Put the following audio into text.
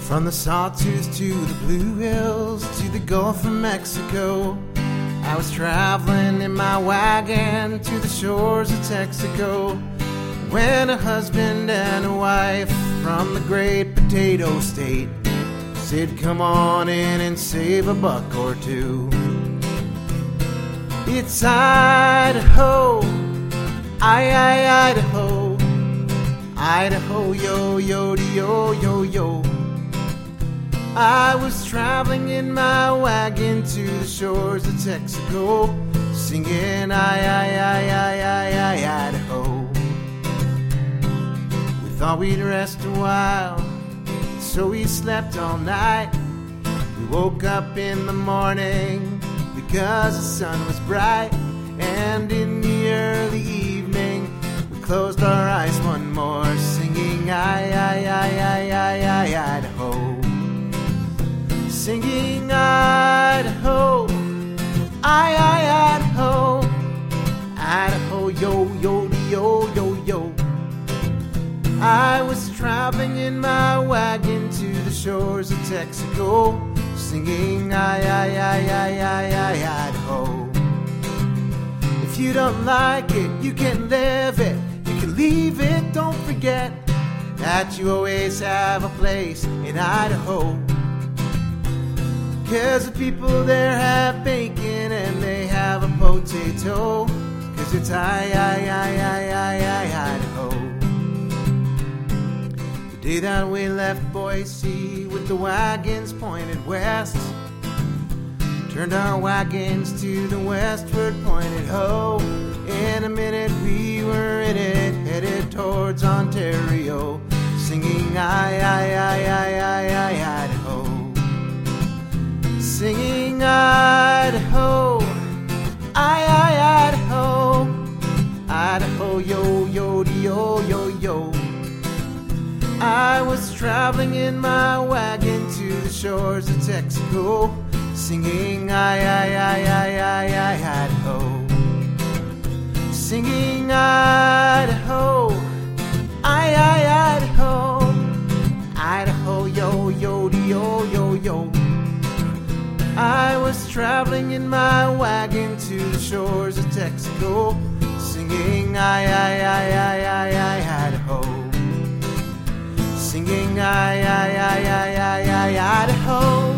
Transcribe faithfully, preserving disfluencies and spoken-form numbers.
From the Sawtooth to the Blue Hills to the Gulf of Mexico, I was traveling in my wagon to the shores of Texaco, when a husband and a wife from the great potato state said, come on in and save a buck or two. It's Idaho, I, I, Idaho, Idaho, yo, yo, yo, yo, yo. I was traveling in my wagon to the shores of Texaco, singing I, I, I, I, I, I, Idaho. We thought we'd rest a while, so we slept all night. We woke up in the morning because the sun was bright, and in the early evening we closed our eyes one more, singing I, I, I, I, I, I, Idaho. Singing Idaho, I, I, Idaho, Idaho, yo, yo, yo, yo, yo. I was traveling in my wagon to the shores of Texaco, singing I, I, I, I, I, I, Idaho. If you don't like it, you can live it, you can leave it. Don't forget that you always have a place in Idaho. 'Cause the people there have bacon and they have a potato, 'cause it's I, I, I, I, I, I, Idaho. The day that we left Boise with the wagons pointed west, turned our wagons to the westward pointed ho. In a minute we were in it, headed towards Ontario, singing I, I, I, I, I, I, Idaho. Singing Idaho, I, I, Idaho, Idaho, yo, yo, yo, yo, yo. I was traveling in my wagon to the shores of Texaco, singing I, I, I, I, I, I, Idaho. Singing Idaho, I, I, Idaho, Idaho, yo, yo, yo, yo, yo. I was traveling in my wagon to the shores of Texaco, singing I, I, I, I, I, I, Idaho. Singing I, I, I, I, I, I, Idaho.